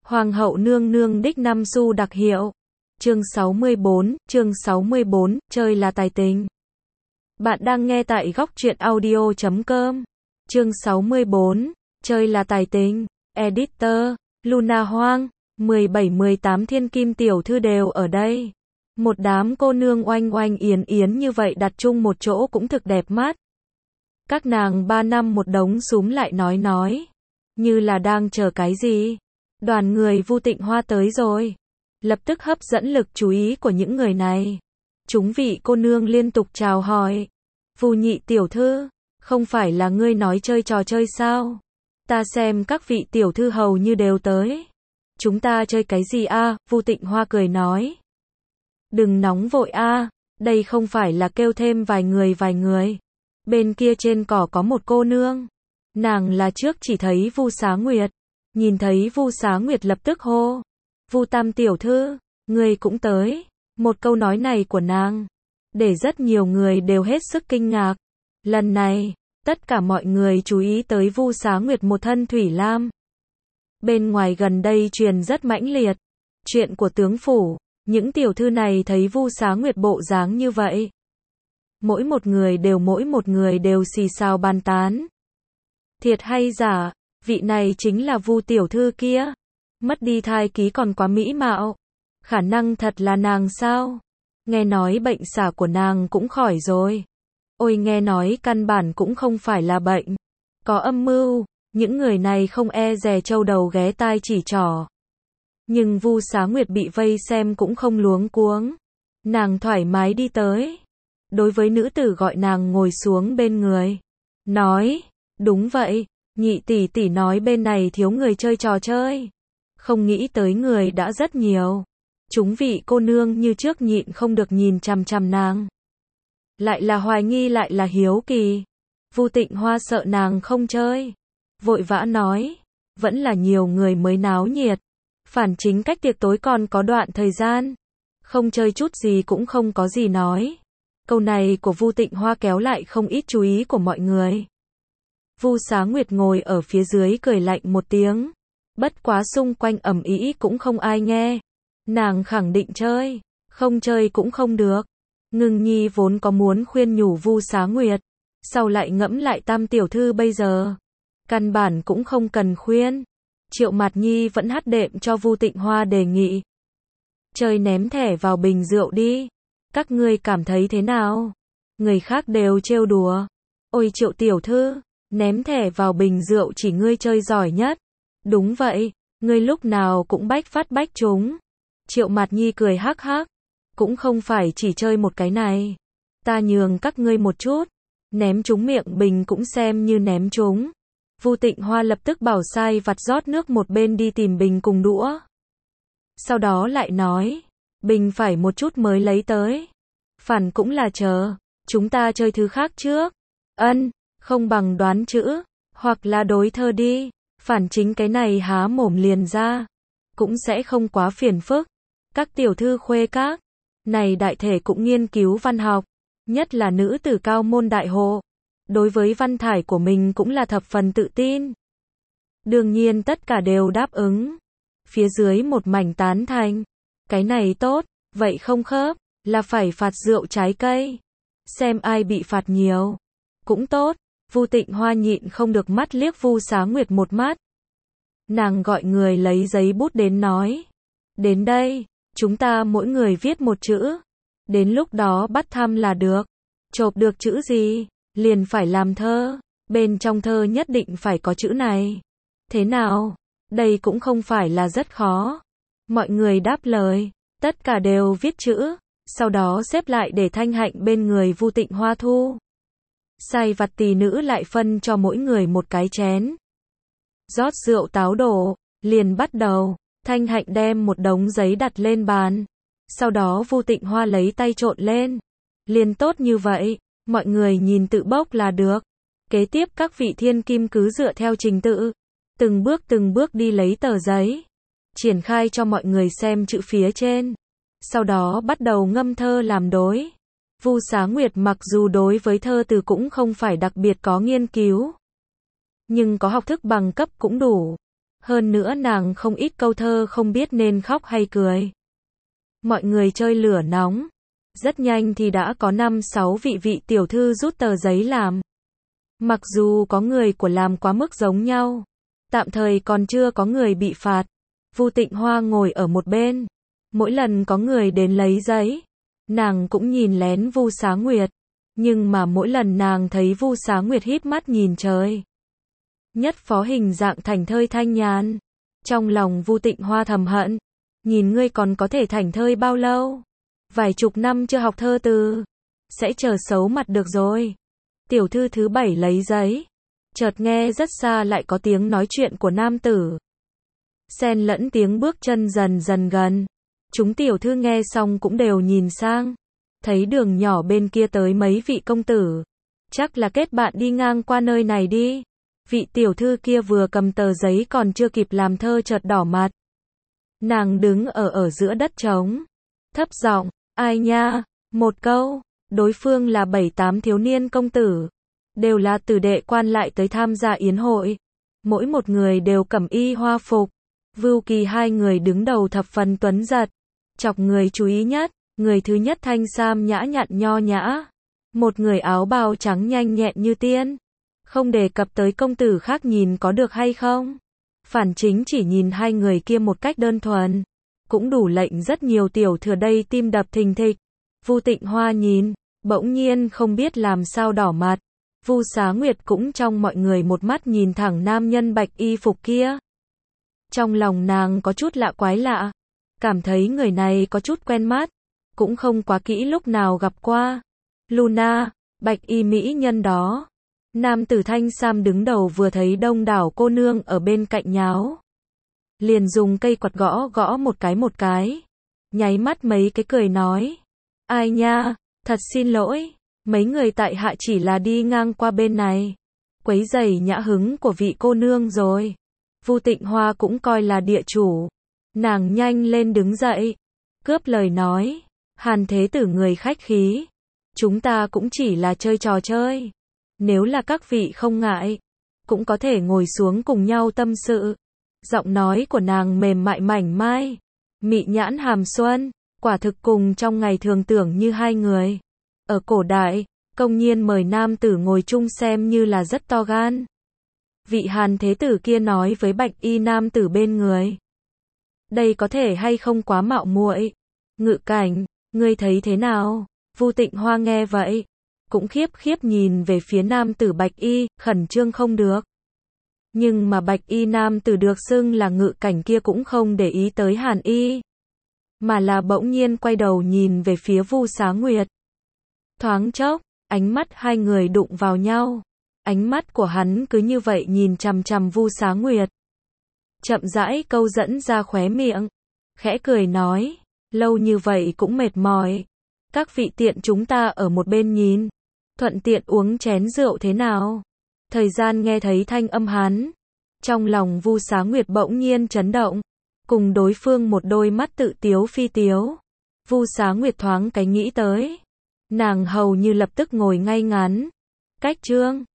Hoàng hậu nương nương đích năm xu đặc hiệu. Chương 64, chơi là tài tình. Bạn đang nghe tại góc truyện audio.com. Chương 64, chơi là tài tình. Editor, Luna Hoang, 17-18 thiên kim tiểu thư đều ở đây. Một đám cô nương oanh oanh yến yến như vậy đặt chung một chỗ cũng thực đẹp mắt. Các nàng 3 năm một đống súm lại nói. Như là đang chờ cái gì? Đoàn người Vu Tịnh Hoa tới rồi. Lập tức hấp dẫn lực chú ý của những người này. Chúng vị cô nương liên tục chào hỏi. Vu nhị tiểu thư, không phải là ngươi nói chơi trò chơi sao? Ta xem các vị tiểu thư hầu như đều tới. Chúng ta chơi cái gì a? Vu Tịnh Hoa cười nói. Đừng nóng vội a, đây không phải là kêu thêm vài người. Bên kia trên cỏ có một cô nương. Nàng là trước chỉ thấy Vu Xá Nguyệt. Nhìn thấy Vu Xá Nguyệt lập tức hô. Vu tam tiểu thư, ngươi cũng tới. Một câu nói này của nàng, để rất nhiều người đều hết sức kinh ngạc. Lần này, tất cả mọi người chú ý tới Vu Xá Nguyệt một thân thủy lam. Bên ngoài gần đây truyền rất mãnh liệt. Chuyện của tướng phủ, những tiểu thư này thấy Vu Xá Nguyệt bộ dáng như vậy. Mỗi một người đều xì xào bàn tán. Thiệt hay giả, vị này chính là Vu tiểu thư kia. Mất đi thai ký còn quá mỹ mạo. Khả năng thật là nàng sao? Nghe nói bệnh xả của nàng cũng khỏi rồi. Ôi nghe nói căn bản cũng không phải là bệnh. Có âm mưu, những người này không e dè trâu đầu ghé tai chỉ trỏ. Nhưng Vu Xá Nguyệt bị vây xem cũng không luống cuống. Nàng thoải mái đi tới. Đối với nữ tử gọi nàng ngồi xuống bên người. Nói, đúng vậy, nhị tỷ tỷ nói bên này thiếu người chơi trò chơi. Không nghĩ tới người đã rất nhiều. Chúng vị cô nương như trước nhịn không được nhìn chằm chằm nàng. Lại là hoài nghi lại là hiếu kỳ. Vu Tịnh Hoa sợ nàng không chơi. Vội vã nói, vẫn là nhiều người mới náo nhiệt. Phản chính cách tiệc tối còn có đoạn thời gian. Không chơi chút gì cũng không có gì nói. Câu này của Vu Tịnh Hoa kéo lại không ít chú ý của mọi người. Vu Xá Nguyệt ngồi ở phía dưới cười lạnh một tiếng. Bất quá xung quanh ầm ĩ cũng không ai nghe. Nàng khẳng định chơi, không chơi cũng không được. Ngưng Nhi vốn có muốn khuyên nhủ Vu Xá Nguyệt, sau lại ngẫm lại tam tiểu thư bây giờ, căn bản cũng không cần khuyên. Triệu Mạt Nhi vẫn hắt đệm cho Vu Tịnh Hoa đề nghị. Chơi ném thẻ vào bình rượu đi, các ngươi cảm thấy thế nào? Người khác đều trêu đùa. Ôi Triệu tiểu thư, ném thẻ vào bình rượu chỉ ngươi chơi giỏi nhất. Đúng vậy, ngươi lúc nào cũng bách phát bách trúng. Triệu Mạt Nhi cười hắc hắc. Cũng không phải chỉ chơi một cái này. Ta nhường các ngươi một chút. Ném trúng miệng bình cũng xem như ném trúng. Vu Tịnh Hoa lập tức bảo sai vặt rót nước một bên đi tìm bình cùng đũa. Sau đó lại nói. Bình phải một chút mới lấy tới. Phản cũng là chờ. Chúng ta chơi thứ khác trước. Ân, không bằng đoán chữ. Hoặc là đối thơ đi. Phản chính cái này há mồm liền ra. Cũng sẽ không quá phiền phức. Các tiểu thư khuê các. Này đại thể cũng nghiên cứu văn học. Nhất là nữ tử cao môn đại hộ. Đối với văn thải của mình cũng là thập phần tự tin. Đương nhiên tất cả đều đáp ứng. Phía dưới một mảnh tán thành. Cái này tốt, vậy không khớp, là phải phạt rượu trái cây. Xem ai bị phạt nhiều. Cũng tốt, Vu Tịnh Hoa nhịn không được mắt liếc Vu Xá Nguyệt một mắt. Nàng gọi người lấy giấy bút đến nói. Đến đây, chúng ta mỗi người viết một chữ. Đến lúc đó bắt thăm là được. Chộp được chữ gì, liền phải làm thơ. Bên trong thơ nhất định phải có chữ này. Thế nào? Đây cũng không phải là rất khó. Mọi người đáp lời. Tất cả đều viết chữ. Sau đó xếp lại để thanh hạnh bên người Vu Tịnh Hoa thu. Sai vặt tỷ nữ lại phân cho mỗi người một cái chén. Rót rượu táo đổ. Liền bắt đầu. Thanh hạnh đem một đống giấy đặt lên bàn. Sau đó Vu Tịnh Hoa lấy tay trộn lên. Liền tốt như vậy. Mọi người nhìn tự bốc là được. Kế tiếp các vị thiên kim cứ dựa theo trình tự. Từng bước đi lấy tờ giấy. Triển khai cho mọi người xem chữ phía trên. Sau đó bắt đầu ngâm thơ làm đối. Vu Xá Nguyệt mặc dù đối với thơ từ cũng không phải đặc biệt có nghiên cứu. Nhưng có học thức bằng cấp cũng đủ. Hơn nữa nàng không ít câu thơ không biết nên khóc hay cười. Mọi người chơi lửa nóng. Rất nhanh thì đã có 5-6 vị tiểu thư rút tờ giấy làm. Mặc dù có người của làm quá mức giống nhau, tạm thời còn chưa có người bị phạt. Vu Tịnh Hoa ngồi ở một bên. Mỗi lần có người đến lấy giấy, nàng cũng nhìn lén Vu Xá Nguyệt. Nhưng mà mỗi lần nàng thấy Vu Xá Nguyệt híp mắt nhìn trời. Nhất phó hình dạng thảnh thơi thanh nhàn. Trong lòng Vu Tịnh Hoa thầm hận. Nhìn ngươi còn có thể thảnh thơi bao lâu? Vài chục năm chưa học thơ từ. Sẽ chờ xấu mặt được rồi. Tiểu thư thứ 7 lấy giấy. Chợt nghe rất xa lại có tiếng nói chuyện của nam tử. Xen lẫn tiếng bước chân dần dần gần. Chúng tiểu thư nghe xong cũng đều nhìn sang. Thấy đường nhỏ bên kia tới mấy vị công tử. Chắc là kết bạn đi ngang qua nơi này đi. Vị tiểu thư kia vừa cầm tờ giấy còn chưa kịp làm thơ chợt đỏ mặt. Nàng đứng ở giữa đất trống. Thấp giọng, ai nha, một câu. Đối phương là 7-8 thiếu niên công tử. Đều là tử đệ quan lại tới tham gia yến hội. Mỗi một người đều cẩm y hoa phục. Vưu Kỳ hai người đứng đầu thập phần tuấn giật. Chọc người chú ý nhất. Người thứ nhất thanh sam nhã nhặn nho nhã. Một người áo bào trắng nhanh nhẹn như tiên. Không đề cập tới công tử khác nhìn có được hay không. Phản chính chỉ nhìn hai người kia một cách đơn thuần. Cũng đủ lệnh rất nhiều tiểu thừa đây tim đập thình thịch. Vu Tịnh Hoa nhìn, bỗng nhiên không biết làm sao đỏ mặt. Vu Xá Nguyệt cũng trong mọi người một mắt nhìn thẳng nam nhân bạch y phục kia. Trong lòng nàng có chút lạ quái lạ. Cảm thấy người này có chút quen mắt. Cũng không quá kỹ lúc nào gặp qua. Luna, bạch y mỹ nhân đó. Nam tử thanh sam đứng đầu vừa thấy đông đảo cô nương ở bên cạnh nháo. Liền dùng cây quạt gõ một cái. Nháy mắt mấy cái cười nói. Ai nha, thật xin lỗi. Mấy người tại hạ chỉ là đi ngang qua bên này. Quấy rầy nhã hứng của vị cô nương rồi. Vu Tịnh Hoa cũng coi là địa chủ. Nàng nhanh lên đứng dậy. Cướp lời nói. Hàn thế tử người khách khí. Chúng ta cũng chỉ là chơi trò chơi. Nếu là các vị không ngại, cũng có thể ngồi xuống cùng nhau tâm sự. Giọng nói của nàng mềm mại mảnh mai. Mị nhãn hàm xuân. Quả thực cùng trong ngày thường tưởng như hai người. Ở cổ đại, công nhiên mời nam tử ngồi chung xem như là rất to gan. Vị Hàn thế tử kia nói với bạch y nam tử bên người. Đây có thể hay không quá mạo muội. Ngự cảnh, ngươi thấy thế nào? Vu Tịnh Hoa nghe vậy, cũng khiếp nhìn về phía nam tử bạch y, khẩn trương không được. Nhưng mà bạch y nam tử được xưng là ngự cảnh kia cũng không để ý tới Hàn y. Mà là bỗng nhiên quay đầu nhìn về phía Vu Xá Nguyệt. Thoáng chốc, ánh mắt hai người đụng vào nhau. Ánh mắt của hắn cứ như vậy nhìn chằm chằm Vu Xá Nguyệt. Chậm rãi câu dẫn ra khóe miệng. Khẽ cười nói, lâu như vậy cũng mệt mỏi. Các vị tiện chúng ta ở một bên nhìn. Thuận tiện uống chén rượu thế nào? Thời gian nghe thấy thanh âm hắn. Trong lòng Vu Xá Nguyệt bỗng nhiên chấn động. Cùng đối phương một đôi mắt tự tiếu phi tiếu. Vu Xá Nguyệt thoáng cái nghĩ tới. Nàng hầu như lập tức ngồi ngay ngắn. Cách chương